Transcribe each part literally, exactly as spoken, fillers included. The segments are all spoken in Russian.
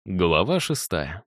Глава шестая.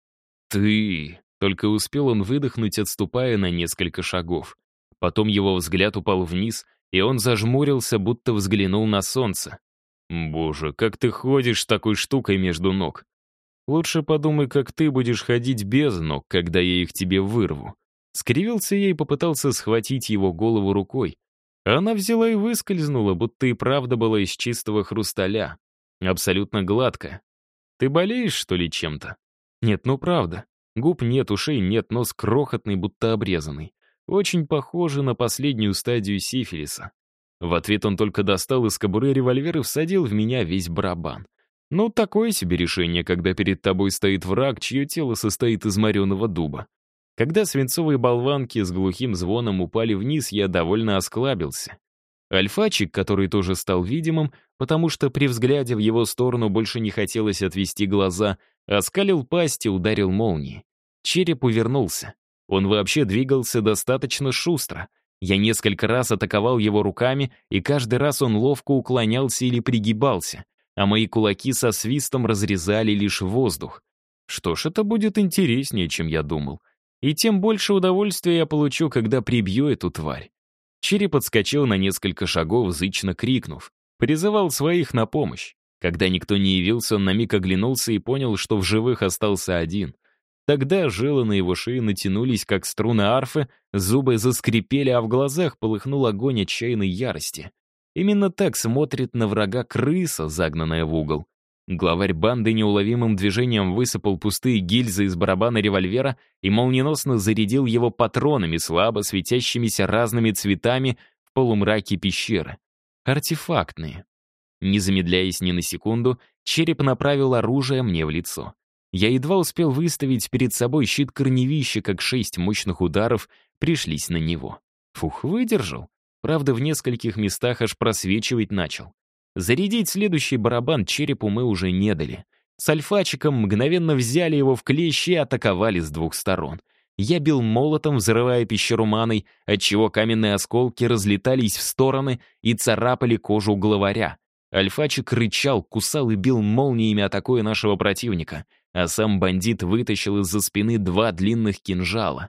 «Ты...» — только успел он выдохнуть, отступая на несколько шагов. Потом его взгляд упал вниз, и он зажмурился, будто взглянул на солнце. «Боже, как ты ходишь с такой штукой между ног? Лучше подумай, как ты будешь ходить без ног, когда я их тебе вырву». Скривился я и попытался схватить его голову рукой. Она взяла и выскользнула, будто и правда была из чистого хрусталя. Абсолютно гладкая. «Ты болеешь, что ли, чем-то?» «Нет, ну правда. Губ нет, ушей нет, нос крохотный, будто обрезанный. Очень похоже на последнюю стадию сифилиса». В ответ он только достал из кобуры револьвер и всадил в меня весь барабан. Ну, такое себе решение, когда перед тобой стоит враг, чье тело состоит из мореного дуба. Когда свинцовые болванки с глухим звоном упали вниз, я довольно осклабился. Альфачик, который тоже стал видимым, потому что при взгляде в его сторону больше не хотелось отвести глаза, оскалил пасть и ударил молнией. Череп увернулся. Он вообще двигался достаточно шустро. Я несколько раз атаковал его руками, и каждый раз он ловко уклонялся или пригибался, а мои кулаки со свистом разрезали лишь воздух. Что ж, это будет интереснее, чем я думал. И тем больше удовольствия я получу, когда прибью эту тварь. Череп отскочил на несколько шагов, зычно крикнув. Призывал своих на помощь. Когда никто не явился, он на миг оглянулся и понял, что в живых остался один. Тогда жилы на его шее натянулись, как струны арфы, зубы заскрипели, а в глазах полыхнул огонь отчаянной ярости. Именно так смотрит на врага крыса, загнанная в угол. Главарь банды неуловимым движением высыпал пустые гильзы из барабана револьвера и молниеносно зарядил его патронами, слабо светящимися разными цветами в полумраке пещеры. Артефактные. Не замедляясь ни на секунду, череп направил оружие мне в лицо. Я едва успел выставить перед собой щит корневища, как шесть мощных ударов пришлись на него. Фух, выдержал. Правда, в нескольких местах аж просвечивать начал. Зарядить следующий барабан черепу мы уже не дали. С альфачиком мгновенно взяли его в клещи и атаковали с двух сторон. Я бил молотом, взрывая пещеру маной, отчего каменные осколки разлетались в стороны и царапали кожу главаря. Альфачик рычал, кусал и бил молниями, атакуя нашего противника, а сам бандит вытащил из-за спины два длинных кинжала.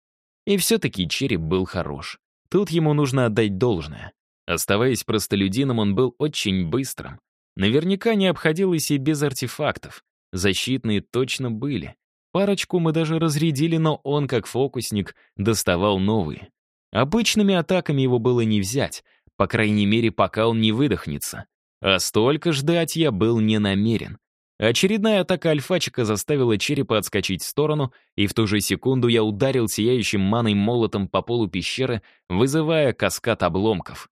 И все-таки череп был хорош. Тут ему нужно отдать должное. Оставаясь простолюдином, он был очень быстрым. Наверняка не обходилось и без артефактов. Защитные точно были. Парочку мы даже разрядили, но он, как фокусник, доставал новые. Обычными атаками его было не взять, по крайней мере, пока он не выдохнется. А столько ждать я был не намерен. Очередная атака альфачика заставила черепа отскочить в сторону, и в ту же секунду я ударил сияющим маной молотом по полу пещеры, вызывая каскад обломков.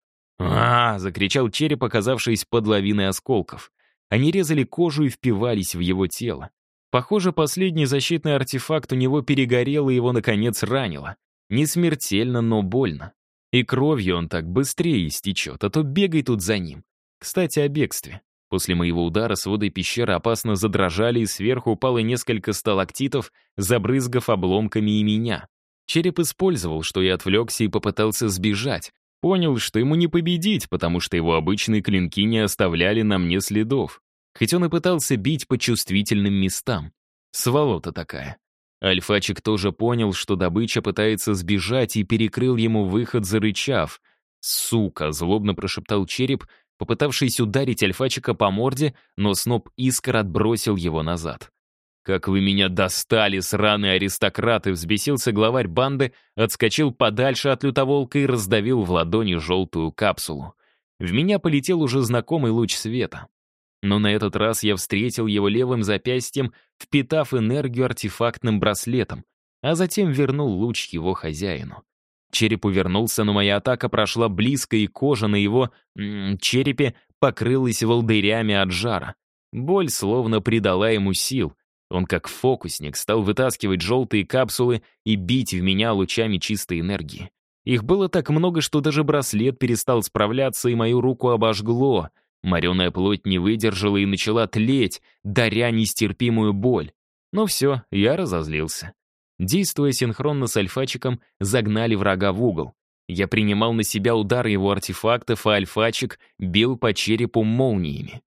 а закричал череп, оказавшись под лавиной осколков. Они резали кожу и впивались в его тело. Похоже, последний защитный артефакт у него перегорел и его, наконец, ранило. Не смертельно, но больно. И кровью он так быстрее истечет, а то бегай тут за ним. Кстати, о бегстве. После моего удара своды пещеры опасно задрожали, и сверху упало несколько сталактитов, забрызгав обломками и меня. Череп использовал, что я отвлекся, и попытался сбежать. Понял, что ему не победить, потому что его обычные клинки не оставляли на мне следов. Хоть он и пытался бить по чувствительным местам. Сволота такая. Альфачик тоже понял, что добыча пытается сбежать, и перекрыл ему выход, зарычав. «Сука!» — злобно прошептал череп, попытавшись ударить альфачика по морде, но сноп искр отбросил его назад. «Как вы меня достали, сраные аристократы!» — взбесился главарь банды, отскочил подальше от лютоволка и раздавил в ладони желтую капсулу. В меня полетел уже знакомый луч света. Но на этот раз я встретил его левым запястьем, впитав энергию артефактным браслетом, а затем вернул луч его хозяину. Череп увернулся, но моя атака прошла близко, и кожа на его м -м, черепе покрылась волдырями от жара. Боль словно придала ему сил. Он, как фокусник, стал вытаскивать желтые капсулы и бить в меня лучами чистой энергии. Их было так много, что даже браслет перестал справляться, и мою руку обожгло. Мореная плоть не выдержала и начала тлеть, даря нестерпимую боль. Но все, я разозлился. Действуя синхронно с альфачиком, загнали врага в угол. Я принимал на себя удары его артефактов, а альфачик бил по черепу молниями.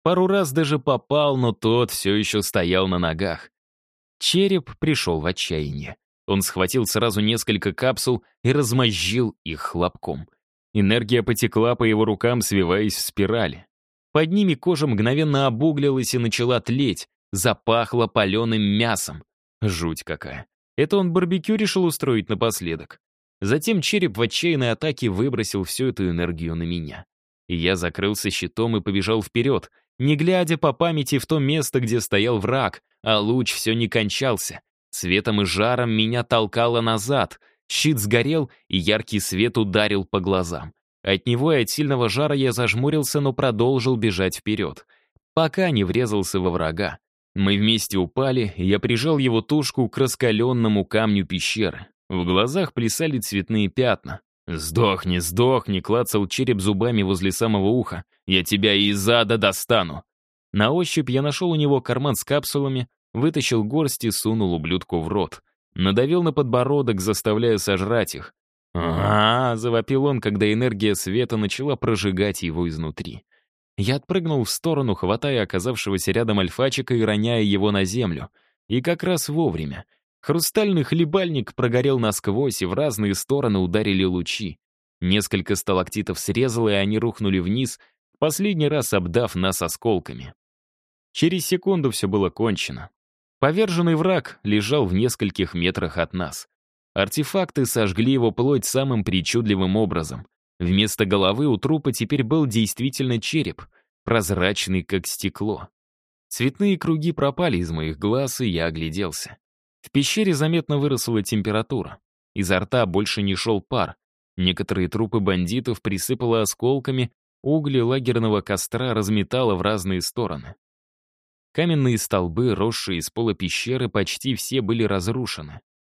Пару раз даже попал, но тот все еще стоял на ногах. Череп пришел в отчаяние. Он схватил сразу несколько капсул и размозжил их хлопком. Энергия потекла по его рукам, свиваясь в спирали. Под ними кожа мгновенно обуглилась и начала тлеть, запахло паленым мясом. Жуть какая. Это он барбекю решил устроить напоследок. Затем череп в отчаянной атаке выбросил всю эту энергию на меня. И я закрылся щитом и побежал вперед, не глядя по памяти в то место, где стоял враг, а луч все не кончался. Светом и жаром меня толкало назад. Щит сгорел, и яркий свет ударил по глазам. От него и от сильного жара я зажмурился, но продолжил бежать вперед, пока не врезался во врага. Мы вместе упали, и я прижал его тушку к раскаленному камню пещеры. В глазах плясали цветные пятна. «Сдохни, сдохни!» — клацал череп зубами возле самого уха. «Я тебя из ада достану!» На ощупь я нашел у него карман с капсулами, вытащил горсть и сунул ублюдку в рот. Надавил на подбородок, заставляя сожрать их. «А-а-а!» — завопил он, когда энергия света начала прожигать его изнутри. Я отпрыгнул в сторону, хватая оказавшегося рядом альфачика и роняя его на землю. И как раз вовремя. Хрустальный хлебальник прогорел насквозь, и в разные стороны ударили лучи. Несколько сталактитов срезало, и они рухнули вниз, последний раз обдав нас осколками. Через секунду все было кончено. Поверженный враг лежал в нескольких метрах от нас. Артефакты сожгли его плоть самым причудливым образом. Вместо головы у трупа теперь был действительно череп, прозрачный, как стекло. Цветные круги пропали из моих глаз, и я огляделся. В пещере заметно выросла температура. Изо рта больше не шел пар. Некоторые трупы бандитов присыпало осколками, угли лагерного костра разметало в разные стороны. Каменные столбы, росшие из пола пещеры, почти все были разрушены.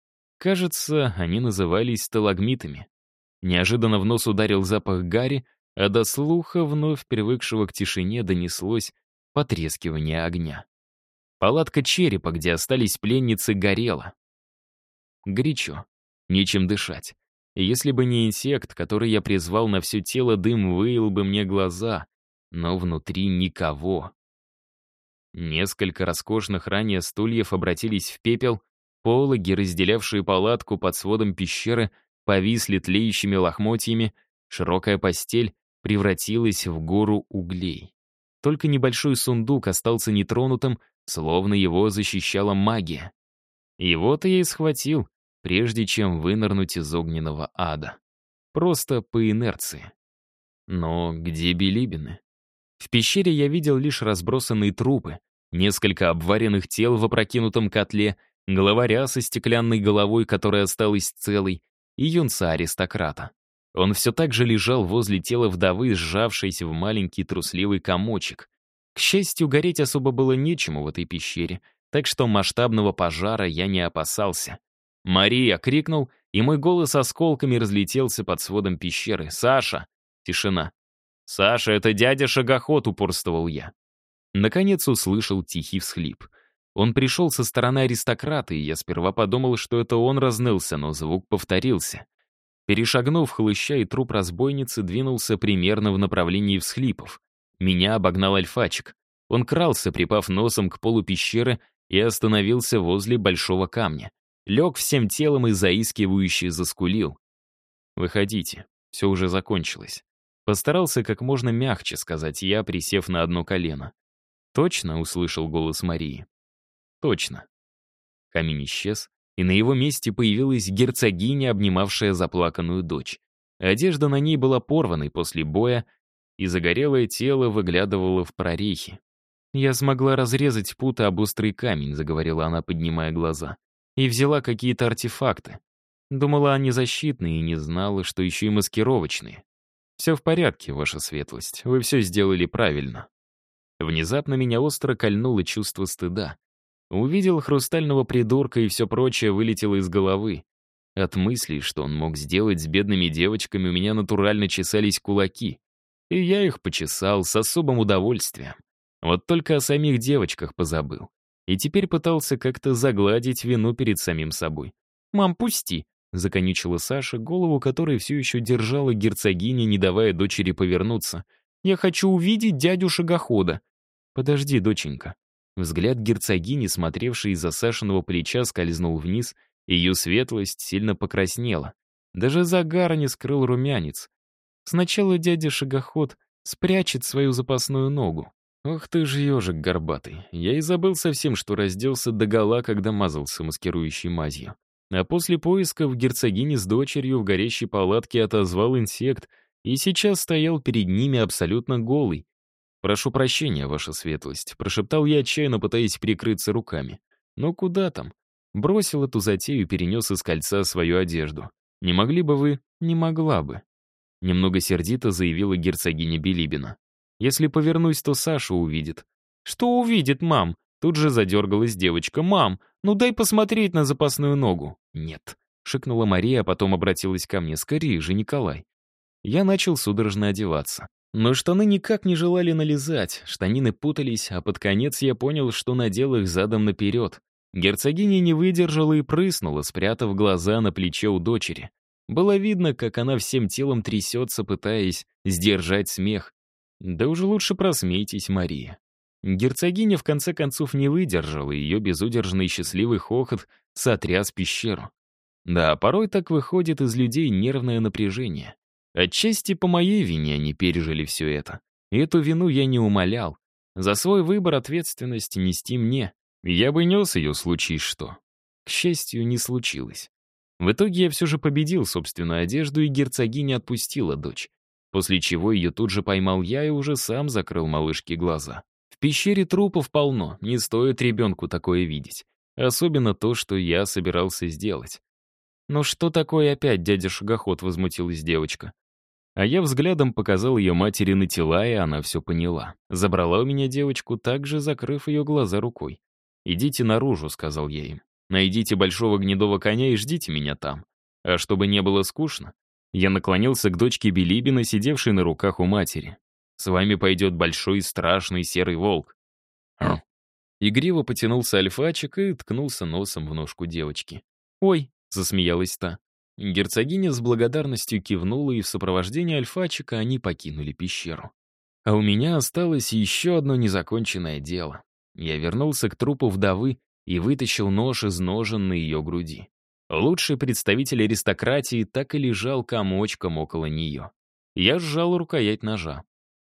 Кажется, они назывались сталагмитами. Неожиданно в нос ударил запах гари, а до слуха, вновь привыкшего к тишине, донеслось потрескивание огня. Палатка черепа, где остались пленницы, горела. Горячо, нечем дышать. И если бы не инсект, который я призвал на все тело, дым выил бы мне глаза, но внутри никого. Несколько роскошных ранее стульев обратились в пепел, пологи, разделявшие палатку под сводом пещеры, повисли тлеющими лохмотьями, широкая постель превратилась в гору углей. Только небольшой сундук остался нетронутым, словно его защищала магия. Его-то я и схватил, прежде чем вынырнуть из огненного ада. Просто по инерции. Но где билибины? В пещере я видел лишь разбросанные трупы, несколько обваренных тел в опрокинутом котле, главаря со стеклянной головой, которая осталась целой, и юнца-аристократа. Он все так же лежал возле тела вдовы, сжавшейся в маленький трусливый комочек. К счастью, гореть особо было нечему в этой пещере, так что масштабного пожара я не опасался. «Мария!» — крикнул, и мой голос осколками разлетелся под сводом пещеры. «Саша!» — тишина. «Саша, это дядя Шагоход!» — упорствовал я. Наконец услышал тихий всхлип. Он пришел со стороны аристократа, и я сперва подумал, что это он разнылся, но звук повторился. Перешагнув хлыща, и труп разбойницы двинулся примерно в направлении всхлипов. Меня обогнал альфачик. Он крался, припав носом к полу пещеры, и остановился возле большого камня. Лег всем телом и заискивающе заскулил. «Выходите, все уже закончилось». Постарался как можно мягче сказать я, присев на одно колено. «Точно?» — услышал голос Марии. «Точно». Камень исчез, и на его месте появилась герцогиня, обнимавшая заплаканную дочь. Одежда на ней была порванной после боя, и загорелое тело выглядывало в прорехи. «Я смогла разрезать путы об острый камень», — заговорила она, поднимая глаза, «и взяла какие-то артефакты. Думала, они защитные, и не знала, что еще и маскировочные. Все в порядке, ваша светлость, вы все сделали правильно». Внезапно меня остро кольнуло чувство стыда. Увидел хрустального придурка, и все прочее вылетело из головы. От мыслей, что он мог сделать с бедными девочками, у меня натурально чесались кулаки. И я их почесал с особым удовольствием. Вот только о самих девочках позабыл. И теперь пытался как-то загладить вину перед самим собой. «Мам, пусти!» — законючила Саша, голову которой все еще держала герцогиня, не давая дочери повернуться. «Я хочу увидеть дядю Шагохода». «Подожди, доченька». Взгляд герцогини, смотревший из-за Сашиного плеча, скользнул вниз, и ее светлость сильно покраснела. Даже загара не скрыл румянец. Сначала дядя Шагоход спрячет свою запасную ногу. Ох ты ж ежик горбатый. Я и забыл совсем, что разделся догола, когда мазался маскирующей мазью. А после поисков герцогини с дочерью в горящей палатке отозвал инсект и сейчас стоял перед ними абсолютно голый. «Прошу прощения, ваша светлость», — прошептал я, отчаянно пытаясь прикрыться руками. «Но куда там?» Бросил эту затею и перенес из кольца свою одежду. «Не могли бы вы?» «Не могла бы». Немного сердито заявила герцогиня Билибина. «Если повернусь, то Саша увидит». «Что увидит, мам?» Тут же задергалась девочка. «Мам, ну дай посмотреть на запасную ногу». «Нет», — шикнула Мария, а потом обратилась ко мне. «Скорее же, Николай». Я начал судорожно одеваться. Но штаны никак не желали налезать, штанины путались, а под конец я понял, что надел их задом наперед. Герцогиня не выдержала и прыснула, спрятав глаза на плече у дочери. Было видно, как она всем телом трясется, пытаясь сдержать смех. Да уже лучше просмейтесь, Мария. Герцогиня в конце концов не выдержала, и ее безудержный счастливый хохот сотряс пещеру. Да, порой так выходит из людей нервное напряжение. Отчасти по моей вине они пережили все это. И эту вину я не умалял. За свой выбор ответственности нести мне. Я бы нес ее, случись что. К счастью, не случилось. В итоге я все же победил собственную одежду, и герцогиня отпустила дочь. После чего ее тут же поймал я и уже сам закрыл малышке глаза. В пещере трупов полно, не стоит ребенку такое видеть. Особенно то, что я собирался сделать. «Ну что такое опять, дядя Шагоход?» — возмутилась девочка. А я взглядом показал ее матери на тела, и она все поняла. Забрала у меня девочку, также закрыв ее глаза рукой. «Идите наружу», — сказал я им. «Найдите большого гнедого коня и ждите меня там. А чтобы не было скучно, я наклонился к дочке Билибина, сидевшей на руках у матери. С вами пойдет большой страшный серый волк». «Хм». Игриво потянулся альфачик и ткнулся носом в ножку девочки. «Ой», — засмеялась та. Герцогиня с благодарностью кивнула, и в сопровождении альфачика они покинули пещеру. А у меня осталось еще одно незаконченное дело. Я вернулся к трупу вдовы и вытащил нож из ножен на ее груди. Лучший представитель аристократии так и лежал комочком около нее. Я сжал рукоять ножа.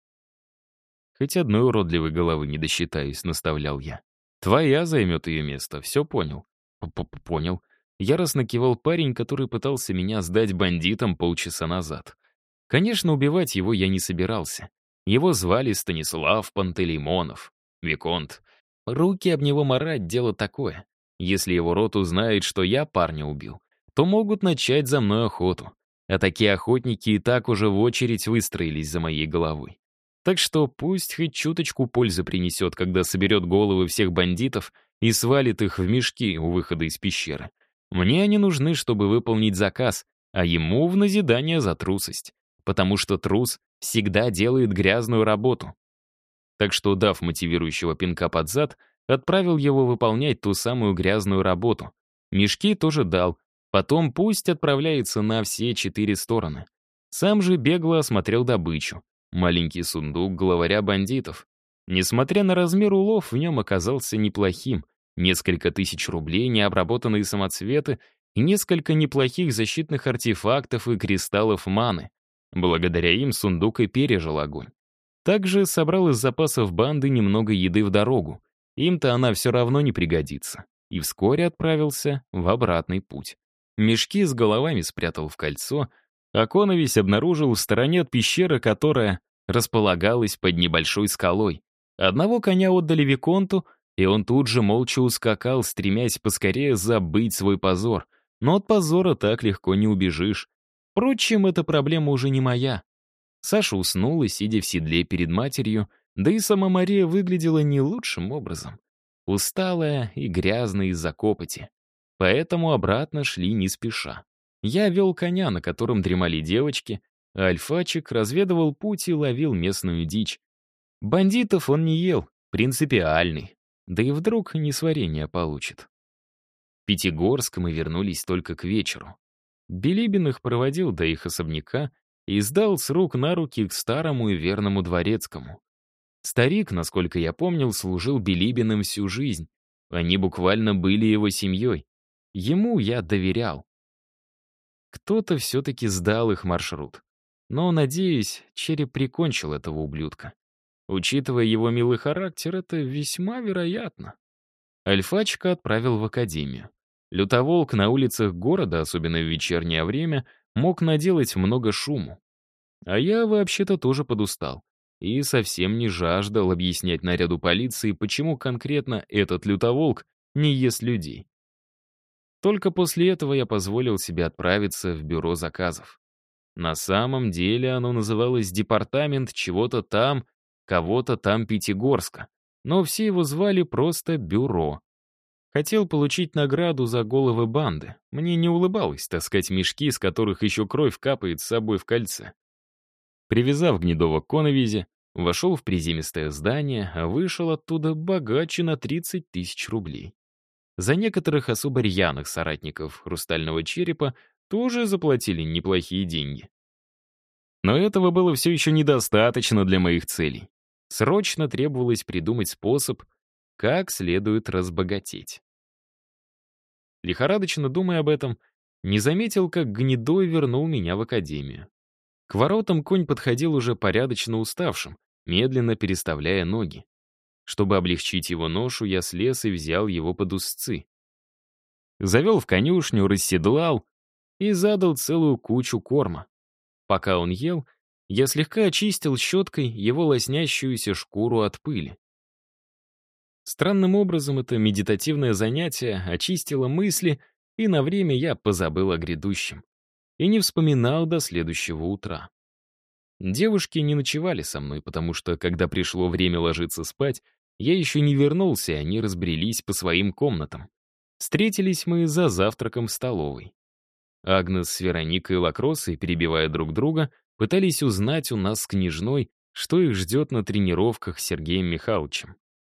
«Хоть одной уродливой головы не досчитаюсь», — наставлял я. «Твоя займет ее место, все понял?» «Понял». Яростно кивал парень, который пытался меня сдать бандитам полчаса назад. Конечно, убивать его я не собирался. Его звали Станислав Пантелеймонов, виконт. Руки об него марать — дело такое. Если его род узнает, что я парня убил, то могут начать за мной охоту. А такие охотники и так уже в очередь выстроились за моей головой. Так что пусть хоть чуточку пользы принесет, когда соберет головы всех бандитов и свалит их в мешки у выхода из пещеры. Мне они нужны, чтобы выполнить заказ, а ему в назидание за трусость. Потому что трус всегда делает грязную работу. Так что, дав мотивирующего пинка под зад, отправил его выполнять ту самую грязную работу. Мешки тоже дал. Потом пусть отправляется на все четыре стороны. Сам же бегло осмотрел добычу. Маленький сундук главаря бандитов. Несмотря на размер, улов в нем оказался неплохим. Несколько тысяч рублей, необработанные самоцветы и несколько неплохих защитных артефактов и кристаллов маны. Благодаря им сундук и пережил огонь. Также собрал из запасов банды немного еды в дорогу. Им-то она все равно не пригодится. И вскоре отправился в обратный путь. Мешки с головами спрятал в кольцо, а коновесь обнаружил в стороне от пещеры, которая располагалась под небольшой скалой. Одного коня отдали виконту, и он тут же молча ускакал, стремясь поскорее забыть свой позор. Но от позора так легко не убежишь. Впрочем, эта проблема уже не моя. Саша уснула, сидя в седле перед матерью, да и сама Мария выглядела не лучшим образом. Усталая и грязная из-за копоти. Поэтому обратно шли не спеша. Я вел коня, на котором дремали девочки, а альфачик разведывал путь и ловил местную дичь. Бандитов он не ел, принципиальный. Да и вдруг несварение получит. В Пятигорск мы вернулись только к вечеру. Билибин их проводил до их особняка и сдал с рук на руки к старому и верному дворецкому. Старик, насколько я помнил, служил Билибиным всю жизнь. Они буквально были его семьей. Ему я доверял. Кто-то все-таки сдал их маршрут. Но, надеюсь, череп прикончил этого ублюдка. Учитывая его милый характер, это весьма вероятно. Альфачка отправил в академию. Лютоволк на улицах города, особенно в вечернее время, мог наделать много шуму. А я вообще-то тоже подустал. И совсем не жаждал объяснять наряду полиции, почему конкретно этот лютоволк не ест людей. Только после этого я позволил себе отправиться в бюро заказов. На самом деле оно называлось департамент чего-то там, кого-то там Пятигорска, но все его звали просто бюро. Хотел получить награду за головы банды. Мне не улыбалось таскать мешки, из которых еще кровь капает с собой в кольце. Привязав Гнедова к коновизе, вошел в приземистое здание, а вышел оттуда богаче на тридцать тысяч рублей. За некоторых особо рьяных соратников «Хрустального черепа» тоже заплатили неплохие деньги. Но этого было все еще недостаточно для моих целей. Срочно требовалось придумать способ, как следует разбогатеть. Лихорадочно думая об этом, не заметил, как Гнедой вернул меня в академию. К воротам конь подходил уже порядочно уставшим, медленно переставляя ноги. Чтобы облегчить его ношу, я слез и взял его под узцы. Завел в конюшню, расседлал и задал целую кучу корма. Пока он ел, я слегка очистил щеткой его лоснящуюся шкуру от пыли. Странным образом это медитативное занятие очистило мысли, и на время я позабыл о грядущем. И не вспоминал до следующего утра. Девушки не ночевали со мной, потому что, когда пришло время ложиться спать, я еще не вернулся, и они разбрелись по своим комнатам. Встретились мы за завтраком в столовой. Агнес с Вероникой и Лакроссой, перебивая друг друга, пытались узнать у нас с княжной, что их ждет на тренировках с Сергеем Михайловичем.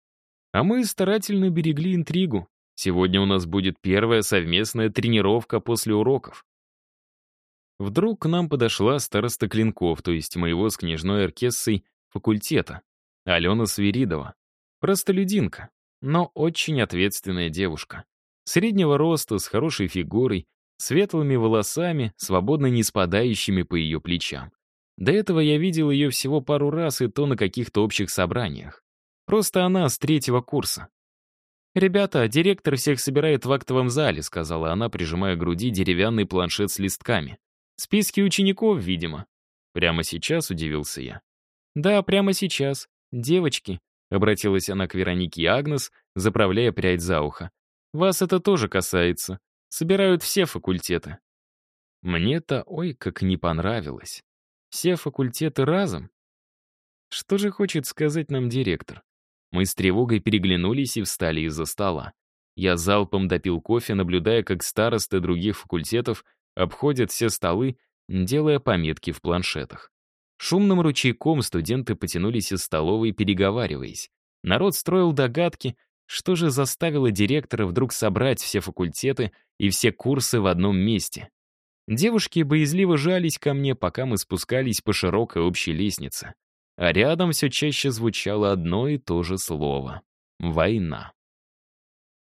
А мы старательно берегли интригу. Сегодня у нас будет первая совместная тренировка после уроков. Вдруг к нам подошла староста Клинков, то есть моего с княжной Аркессой факультета, Алена Свиридова. Простолюдинка, но очень ответственная девушка. Среднего роста, с хорошей фигурой, светлыми волосами, свободно не спадающими по ее плечам. До этого я видел ее всего пару раз, и то на каких-то общих собраниях. Просто она с третьего курса. «Ребята, директор всех собирает в актовом зале», — сказала она, прижимая к груди деревянный планшет с листками. «Списки учеников, видимо». «Прямо сейчас?» — удивился я. «Да, прямо сейчас. Девочки», — обратилась она к Веронике и Агнес, заправляя прядь за ухо. «Вас это тоже касается. Собирают все факультеты». Мне-то ой как не понравилось. Все факультеты разом? Что же хочет сказать нам директор? Мы с тревогой переглянулись и встали из-за стола. Я залпом допил кофе, наблюдая, как старосты других факультетов обходят все столы, делая пометки в планшетах. Шумным ручейком студенты потянулись из столовой, переговариваясь. Народ строил догадки, что же заставило директора вдруг собрать все факультеты и все курсы в одном месте. Девушки боязливо жались ко мне, пока мы спускались по широкой общей лестнице. А рядом все чаще звучало одно и то же слово — война.